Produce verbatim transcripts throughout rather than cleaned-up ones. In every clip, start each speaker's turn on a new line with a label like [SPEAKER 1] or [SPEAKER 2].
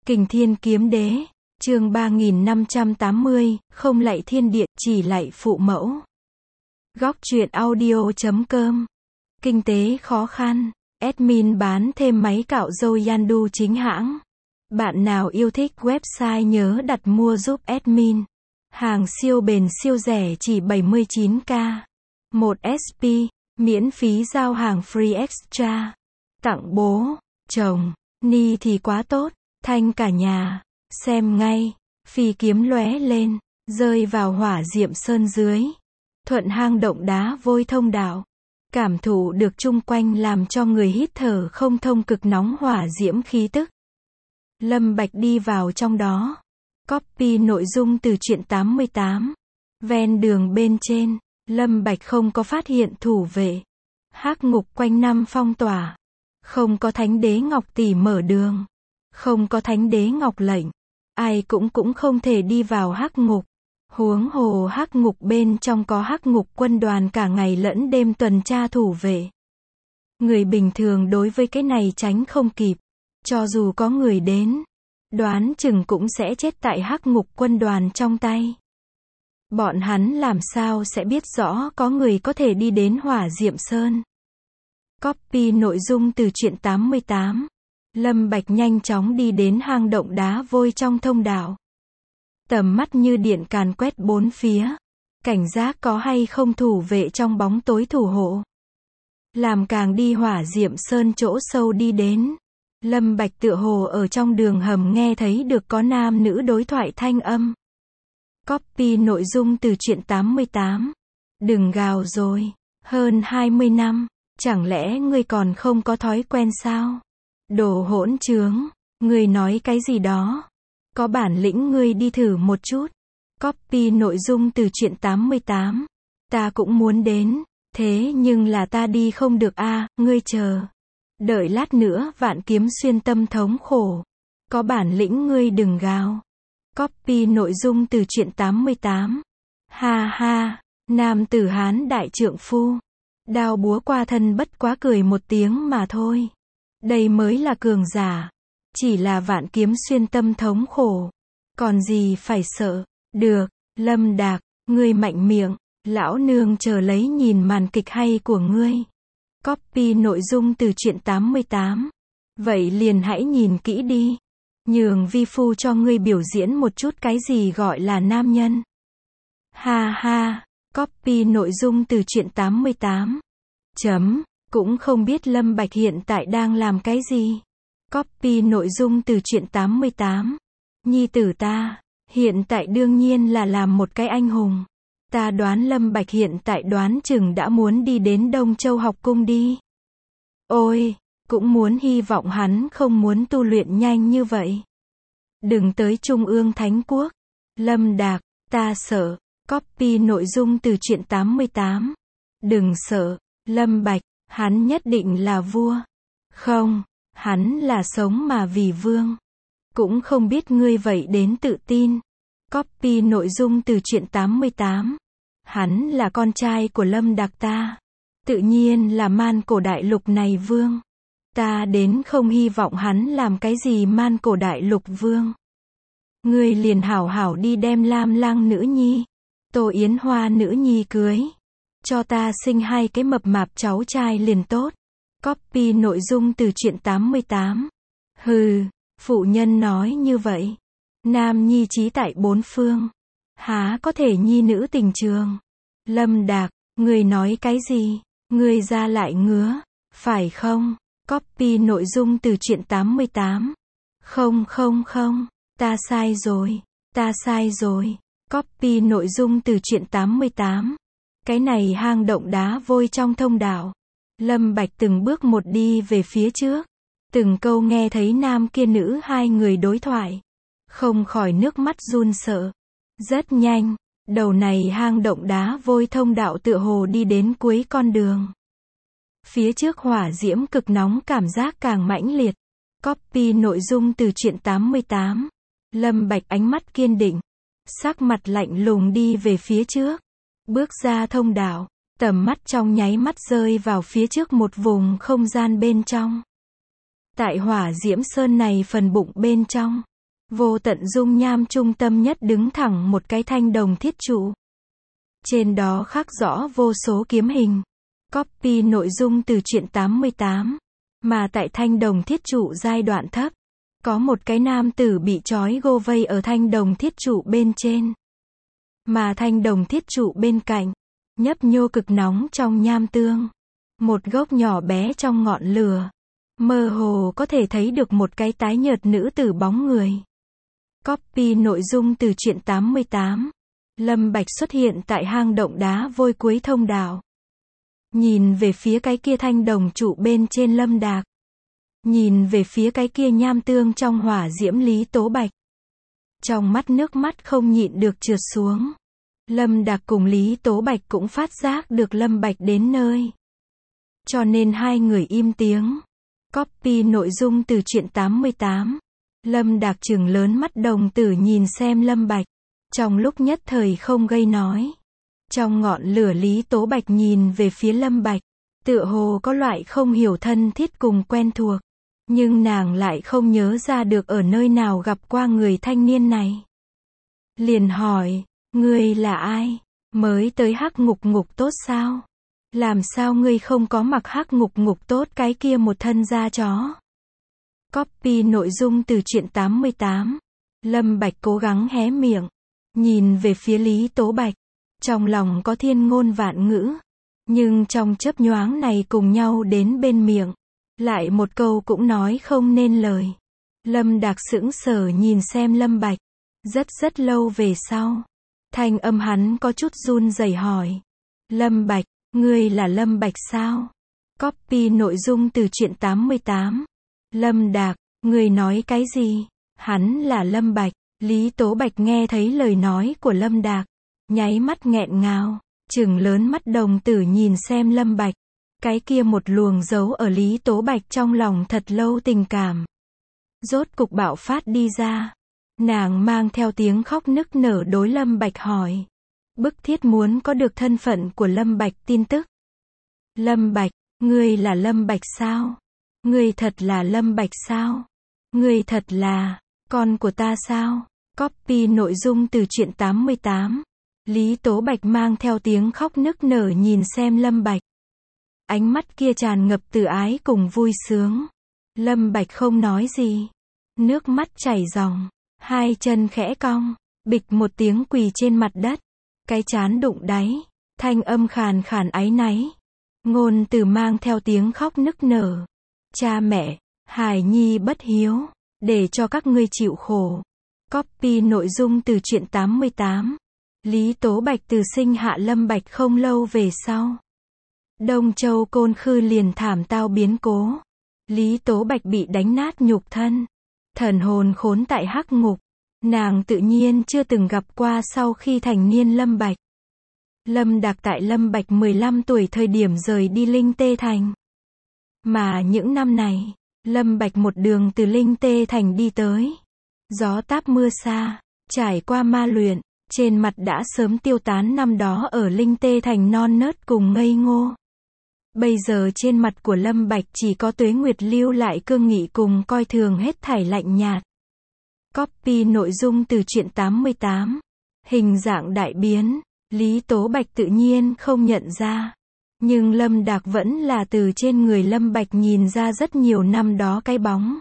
[SPEAKER 1] Kình Thiên Kiếm Đế, chương ba nghìn năm trăm tám mươi, không lạy thiên địa, chỉ lạy phụ mẫu. Góc truyện audio chấm com. Kinh tế khó khăn, admin bán thêm máy cạo râu Yandu chính hãng. Bạn nào yêu thích website nhớ đặt mua giúp admin. Hàng siêu bền siêu rẻ chỉ bảy mươi chín k. một ét pê, miễn phí giao hàng free extra. Tặng bố, chồng, ni thì quá tốt, thanh cả nhà. Xem ngay, phi kiếm lóe lên, rơi vào hỏa diệm sơn dưới. Thuận hang động đá vôi thông đạo. Cảm thụ được chung quanh làm cho người hít thở không thông cực nóng hỏa diễm khí tức. Lâm Bạch đi vào trong đó. Copy nội dung từ truyện tám mươi tám. Ven đường bên trên, Lâm Bạch không có phát hiện thủ vệ. Hắc ngục quanh năm phong tỏa. Không có thánh đế ngọc tỷ mở đường. Không có thánh đế ngọc lệnh. Ai cũng cũng không thể đi vào hắc ngục. Huống hồ hắc ngục bên trong có hắc ngục quân đoàn cả ngày lẫn đêm tuần tra thủ vệ. Người bình thường đối với cái này tránh không kịp. Cho dù có người đến, đoán chừng cũng sẽ chết tại hắc ngục quân đoàn trong tay. Bọn hắn làm sao sẽ biết rõ có người có thể đi đến hỏa diệm sơn. Copy nội dung từ truyện tám mươi tám. Lâm Bạch nhanh chóng đi đến hang động đá vôi trong thông đạo. Tầm mắt như điện càn quét bốn phía. Cảnh giác có hay không thủ vệ trong bóng tối thủ hộ. Làm càng đi hỏa diệm sơn chỗ sâu đi đến. Lâm Bạch tựa hồ ở trong đường hầm nghe thấy được có nam nữ đối thoại thanh âm. Copy nội dung từ truyện tám mươi tám. Đừng gào rồi. Hơn hai mươi năm. Chẳng lẽ ngươi còn không có thói quen sao? Đồ hỗn trướng. Ngươi nói cái gì đó? Có bản lĩnh ngươi đi thử một chút. Copy nội dung từ truyện tám mươi tám. Ta cũng muốn đến. Thế nhưng là ta đi không được a, à, ngươi chờ. Đợi lát nữa vạn kiếm xuyên tâm thống khổ. Có bản lĩnh ngươi đừng gào. Copy nội dung từ truyện tám mươi tám. Ha ha, nam tử Hán đại trượng phu. Đao búa qua thân bất quá cười một tiếng mà thôi. Đây mới là cường giả. Chỉ là vạn kiếm xuyên tâm thống khổ. Còn gì phải sợ. Được, Lâm Đạc, ngươi mạnh miệng. Lão nương chờ lấy nhìn màn kịch hay của ngươi. Copy nội dung từ truyện tám mươi tám. Vậy liền hãy nhìn kỹ đi. Nhường vi phu cho ngươi biểu diễn một chút cái gì gọi là nam nhân. Ha ha, copy nội dung từ truyện tám mươi tám. Chấm, cũng không biết Lâm Bạch hiện tại đang làm cái gì. Copy nội dung từ truyện tám mươi tám. Nhi tử ta, hiện tại đương nhiên là làm một cái anh hùng. Ta đoán Lâm Bạch hiện tại đoán chừng đã muốn đi đến Đông Châu học cung đi. Ôi, cũng muốn hy vọng hắn không muốn tu luyện nhanh như vậy. Đừng tới Trung ương Thánh Quốc. Lâm Đạc, ta sợ. Copy nội dung từ truyện tám mươi tám. Đừng sợ, Lâm Bạch, hắn nhất định là vua. Không, hắn là sống mà vì vương. Cũng không biết ngươi vậy đến tự tin. Copy nội dung từ truyện tám mươi tám. Hắn là con trai của Lâm Đạc ta. Tự nhiên là man cổ đại lục này vương. Ta đến không hy vọng hắn làm cái gì man cổ đại lục vương. Ngươi liền hảo hảo đi đem Lam Lang nữ nhi, Tô Yến Hoa nữ nhi cưới. Cho ta sinh hai cái mập mạp cháu trai liền tốt. Copy nội dung từ truyện tám mươi tám. Hừ, phụ nhân nói như vậy. Nam nhi trí tại bốn phương. Há có thể nhi nữ tình trường. Lâm Đạc, ngươi nói cái gì? Ngươi ra lại ngứa, phải không? Copy nội dung từ truyện tám mươi tám. Không không không, ta sai rồi, ta sai rồi. Copy nội dung từ truyện tám mươi tám. Cái này hang động đá vôi trong thông đạo. Lâm Bạch từng bước một đi về phía trước. Từng câu nghe thấy nam kia nữ hai người đối thoại. Không khỏi nước mắt run sợ. Rất nhanh, đầu này hang động đá vôi thông đạo tựa hồ đi đến cuối con đường. Phía trước hỏa diễm cực nóng cảm giác càng mãnh liệt. Copy nội dung từ truyện tám mươi tám. Lâm Bạch ánh mắt kiên định. Sắc mặt lạnh lùng đi về phía trước. Bước ra thông đạo. Tầm mắt trong nháy mắt rơi vào phía trước một vùng không gian bên trong. Tại hỏa diễm sơn này phần bụng bên trong. Vô tận dung nham trung tâm nhất đứng thẳng một cái thanh đồng thiết trụ. Trên đó khắc rõ vô số kiếm hình. Copy nội dung từ truyện tám mươi tám. Mà tại thanh đồng thiết trụ giai đoạn thấp, có một cái nam tử bị trói gô vây ở thanh đồng thiết trụ bên trên. Mà thanh đồng thiết trụ bên cạnh, nhấp nhô cực nóng trong nham tương. Một gốc nhỏ bé trong ngọn lửa. Mơ hồ có thể thấy được một cái tái nhợt nữ tử bóng người. Copy nội dung từ truyện tám mươi tám. Lâm Bạch xuất hiện tại hang động đá vôi cuối thông đạo. Nhìn về phía cái kia thanh đồng trụ bên trên Lâm Đạc. Nhìn về phía cái kia nham tương trong hỏa diễm Lý Tố Bạch. Trong mắt nước mắt không nhịn được trượt xuống. Lâm Đạc cùng Lý Tố Bạch cũng phát giác được Lâm Bạch đến nơi. Cho nên hai người im tiếng. Copy nội dung từ truyện tám mươi tám. Lâm Đạc trừng lớn mắt đồng tử nhìn xem Lâm Bạch. Trong lúc nhất thời không gây nói. Trong ngọn lửa Lý Tố Bạch nhìn về phía Lâm Bạch. Tựa hồ có loại không hiểu thân thiết cùng quen thuộc. Nhưng nàng lại không nhớ ra được ở nơi nào gặp qua người thanh niên này. Liền hỏi, ngươi là ai? Mới tới hắc ngục ngục tốt sao? Làm sao ngươi không có mặc hắc ngục ngục tốt cái kia một thân da chó? Copy nội dung từ truyện tám mươi tám. Lâm Bạch cố gắng hé miệng. Nhìn về phía Lý Tố Bạch. Trong lòng có thiên ngôn vạn ngữ. Nhưng trong chớp nhoáng này cùng nhau đến bên miệng. Lại một câu cũng nói không nên lời. Lâm Đạc sững sờ nhìn xem Lâm Bạch. Rất rất lâu về sau. Thanh âm hắn có chút run rẩy hỏi. Lâm Bạch, ngươi là Lâm Bạch sao? Copy nội dung từ truyện tám mươi tám. Lâm Đạc, ngươi nói cái gì? Hắn là Lâm Bạch. Lý Tố Bạch nghe thấy lời nói của Lâm Đạc. Nháy mắt nghẹn ngào. Trừng lớn mắt đồng tử nhìn xem Lâm Bạch. Cái kia một luồng giấu ở Lý Tố Bạch trong lòng thật lâu tình cảm. Rốt cục bạo phát đi ra. Nàng mang theo tiếng khóc nức nở đối Lâm Bạch hỏi. Bức thiết muốn có được thân phận của Lâm Bạch tin tức. Lâm Bạch, ngươi là Lâm Bạch sao? Ngươi thật là Lâm Bạch sao? Ngươi thật là con của ta sao? Copy nội dung từ truyện tám mươi tám. Lý Tố Bạch mang theo tiếng khóc nức nở nhìn xem Lâm Bạch. Ánh mắt kia tràn ngập từ ái cùng vui sướng. Lâm Bạch không nói gì. Nước mắt chảy ròng. Hai chân khẽ cong. Bịch một tiếng quỳ trên mặt đất. Cái trán đụng đáy. Thanh âm khàn khàn áy náy. Ngôn từ mang theo tiếng khóc nức nở. Cha mẹ, hài nhi bất hiếu. Để cho các ngươi chịu khổ. Copy nội dung từ truyện tám mươi tám. Lý Tố Bạch từ sinh hạ Lâm Bạch không lâu về sau. Đông Châu Côn Khư liền thảm tao biến cố. Lý Tố Bạch bị đánh nát nhục thân. Thần hồn khốn tại hắc ngục. Nàng tự nhiên chưa từng gặp qua sau khi thành niên Lâm Bạch. Lâm Đạc tại Lâm Bạch mười lăm tuổi thời điểm rời đi Linh Tê Thành. Mà những năm này, Lâm Bạch một đường từ Linh Tê Thành đi tới. Gió táp mưa xa, trải qua ma luyện, trên mặt đã sớm tiêu tán năm đó ở Linh Tê Thành non nớt cùng ngây ngô. Bây giờ trên mặt của Lâm Bạch chỉ có tuế nguyệt lưu lại cương nghị cùng coi thường hết thảy lạnh nhạt. Copy nội dung từ truyện tám mươi tám. Hình dạng đại biến, Lý Tố Bạch tự nhiên không nhận ra. Nhưng Lâm Đạc vẫn là từ trên người Lâm Bạch nhìn ra rất nhiều năm đó cái bóng.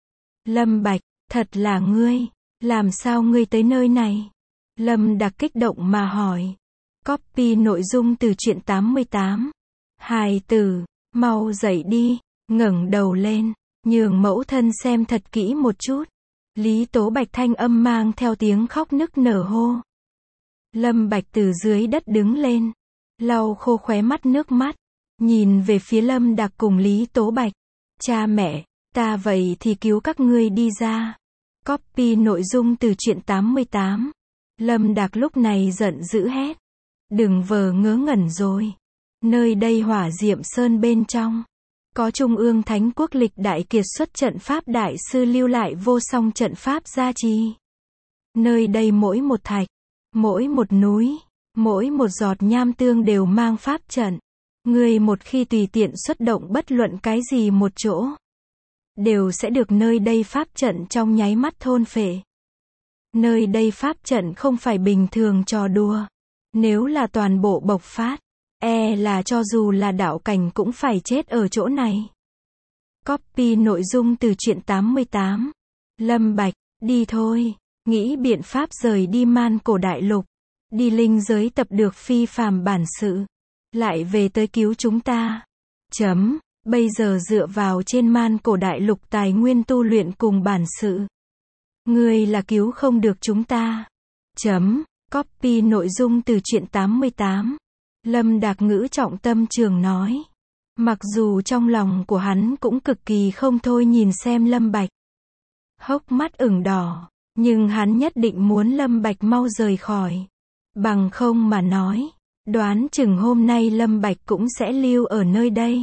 [SPEAKER 1] Lâm Bạch, thật là ngươi, làm sao ngươi tới nơi này? Lâm Đạc kích động mà hỏi. Copy nội dung từ truyện tám mươi tám. Hài tử, mau dậy đi, ngẩng đầu lên, nhường mẫu thân xem thật kỹ một chút. Lý Tố Bạch thanh âm mang theo tiếng khóc nức nở hô. Lâm Bạch từ dưới đất đứng lên, lau khô khóe mắt nước mắt, nhìn về phía Lâm Đạc cùng Lý Tố Bạch. Cha mẹ, ta vậy thì cứu các ngươi đi ra. Copy nội dung từ truyện tám mươi tám. Lâm Đạc lúc này giận dữ hét. Đừng vờ ngớ ngẩn rồi. Nơi đây hỏa diệm sơn bên trong. Có Trung ương Thánh Quốc lịch đại kiệt xuất trận pháp đại sư lưu lại vô song trận pháp gia trì. Nơi đây mỗi một thạch, mỗi một núi, mỗi một giọt nham tương đều mang pháp trận. Người một khi tùy tiện xuất động bất luận cái gì một chỗ, đều sẽ được nơi đây pháp trận trong nháy mắt thôn phệ. Nơi đây pháp trận không phải bình thường trò đùa. Nếu là toàn bộ bộc phát, e là cho dù là đạo cảnh cũng phải chết ở chỗ này. Copy nội dung từ truyện tám mươi tám. Lâm Bạch, đi thôi, nghĩ biện pháp rời đi man cổ đại lục. Đi linh giới tập được phi phàm bản sự. Lại về tới cứu chúng ta. Chấm, bây giờ dựa vào trên man cổ đại lục tài nguyên tu luyện cùng bản sự. Ngươi là cứu không được chúng ta. Chấm, copy nội dung từ truyện tám mươi tám. Lâm Đạc Ngữ trọng tâm trường nói. Mặc dù trong lòng của hắn cũng cực kỳ không thôi nhìn xem Lâm Bạch. Hốc mắt ửng đỏ, nhưng hắn nhất định muốn Lâm Bạch mau rời khỏi. Bằng không mà nói, đoán chừng hôm nay Lâm Bạch cũng sẽ lưu ở nơi đây.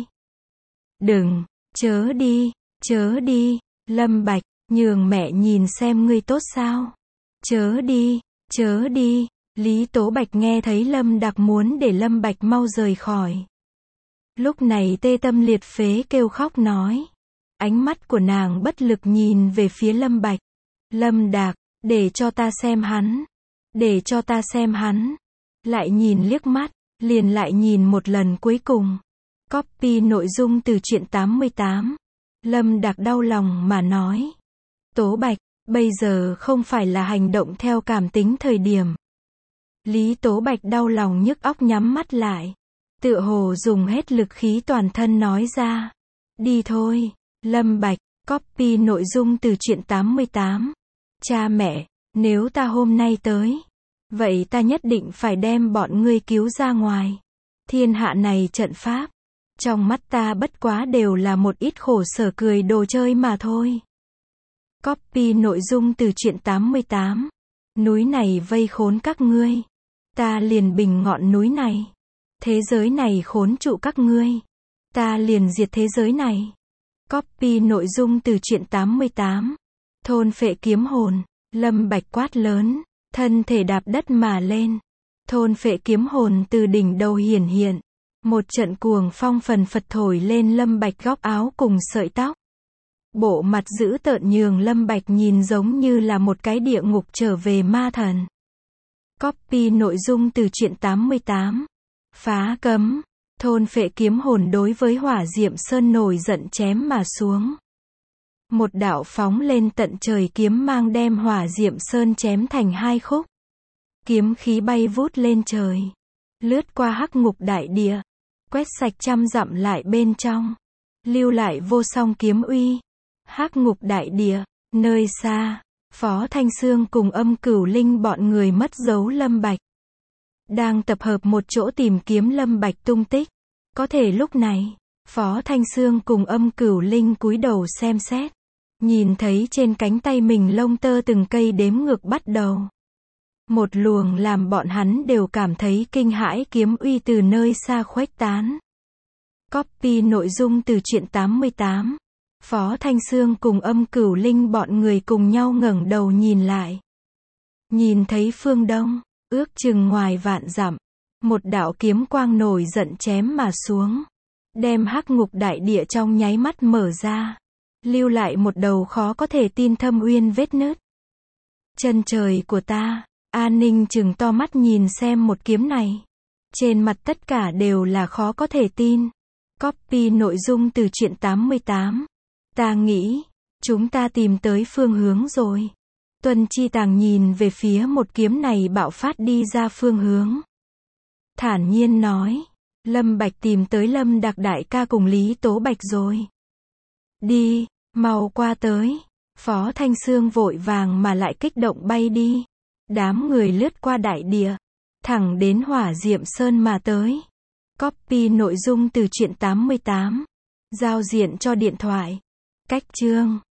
[SPEAKER 1] Đừng, chớ đi, chớ đi, Lâm Bạch, nhường mẹ nhìn xem ngươi tốt sao. Chớ đi, chớ đi, Lý Tố Bạch nghe thấy Lâm Đạc muốn để Lâm Bạch mau rời khỏi. Lúc này tê tâm liệt phế kêu khóc nói. Ánh mắt của nàng bất lực nhìn về phía Lâm Bạch. Lâm Đạc, để cho ta xem hắn. Để cho ta xem hắn. Lại nhìn liếc mắt, liền lại nhìn một lần cuối cùng. Copy nội dung từ truyện tám mươi tám. Lâm Đạc đau lòng mà nói. Tố Bạch, bây giờ không phải là hành động theo cảm tính thời điểm. Lý Tố Bạch đau lòng nhức óc nhắm mắt lại. Tựa hồ dùng hết lực khí toàn thân nói ra. Đi thôi, Lâm Bạch, copy nội dung từ truyện tám mươi tám. Cha mẹ, nếu ta hôm nay tới, vậy ta nhất định phải đem bọn ngươi cứu ra ngoài. Thiên hạ này trận pháp, trong mắt ta bất quá đều là một ít khổ sở cười đồ chơi mà thôi. Copy nội dung từ truyện tám mươi tám. Núi này vây khốn các ngươi, ta liền bình ngọn núi này. Thế giới này khốn trụ các ngươi, ta liền diệt thế giới này. Copy nội dung từ truyện tám mươi tám. Thôn phệ kiếm hồn, Lâm Bạch quát lớn, thân thể đạp đất mà lên. Thôn phệ kiếm hồn từ đỉnh đầu hiển hiện. Một trận cuồng phong phần phật thổi lên Lâm Bạch góc áo cùng sợi tóc. Bộ mặt dữ tợn nhường Lâm Bạch nhìn giống như là một cái địa ngục trở về ma thần. Copy nội dung từ truyện tám mươi tám. Phá cấm, thôn phệ kiếm hồn đối với hỏa diệm sơn nổi giận chém mà xuống. Một đạo phóng lên tận trời kiếm mang đem hỏa diệm sơn chém thành hai khúc. Kiếm khí bay vút lên trời, lướt qua hắc ngục đại địa, quét sạch trăm dặm lại bên trong, lưu lại vô song kiếm uy. Hắc ngục đại địa, nơi xa, Phó Thanh Xương cùng Âm Cửu Linh bọn người mất dấu Lâm Bạch. Đang tập hợp một chỗ tìm kiếm Lâm Bạch tung tích. Có thể lúc này, Phó Thanh Xương cùng Âm Cửu Linh cúi đầu xem xét. Nhìn thấy trên cánh tay mình lông tơ từng cây đếm ngược bắt đầu. Một luồng làm bọn hắn đều cảm thấy kinh hãi kiếm uy từ nơi xa khuếch tán. Copy nội dung từ truyện tám mươi tám. Phó Thanh Xương cùng Âm Cửu Linh bọn người cùng nhau ngẩng đầu nhìn lại. Nhìn thấy phương đông, ước chừng ngoài vạn dặm, một đạo kiếm quang nổi giận chém mà xuống, đem hắc ngục đại địa trong nháy mắt mở ra, lưu lại một đầu khó có thể tin thâm uyên vết nứt. Chân trời của ta, An Ninh trừng to mắt nhìn xem một kiếm này. Trên mặt tất cả đều là khó có thể tin. Copy nội dung từ truyện tám mươi tám. Ta nghĩ, chúng ta tìm tới phương hướng rồi. Tuân Chi Tàng nhìn về phía một kiếm này bạo phát đi ra phương hướng. Thản nhiên nói, Lâm Bạch tìm tới Lâm Đạc đại ca cùng Lý Tố Bạch rồi. Đi, mau qua tới. Phó Thanh Xương vội vàng mà lại kích động bay đi. Đám người lướt qua đại địa, thẳng đến Hỏa Diệm Sơn mà tới. Copy nội dung từ truyện tám mươi tám. Giao diện cho điện thoại. Cách chương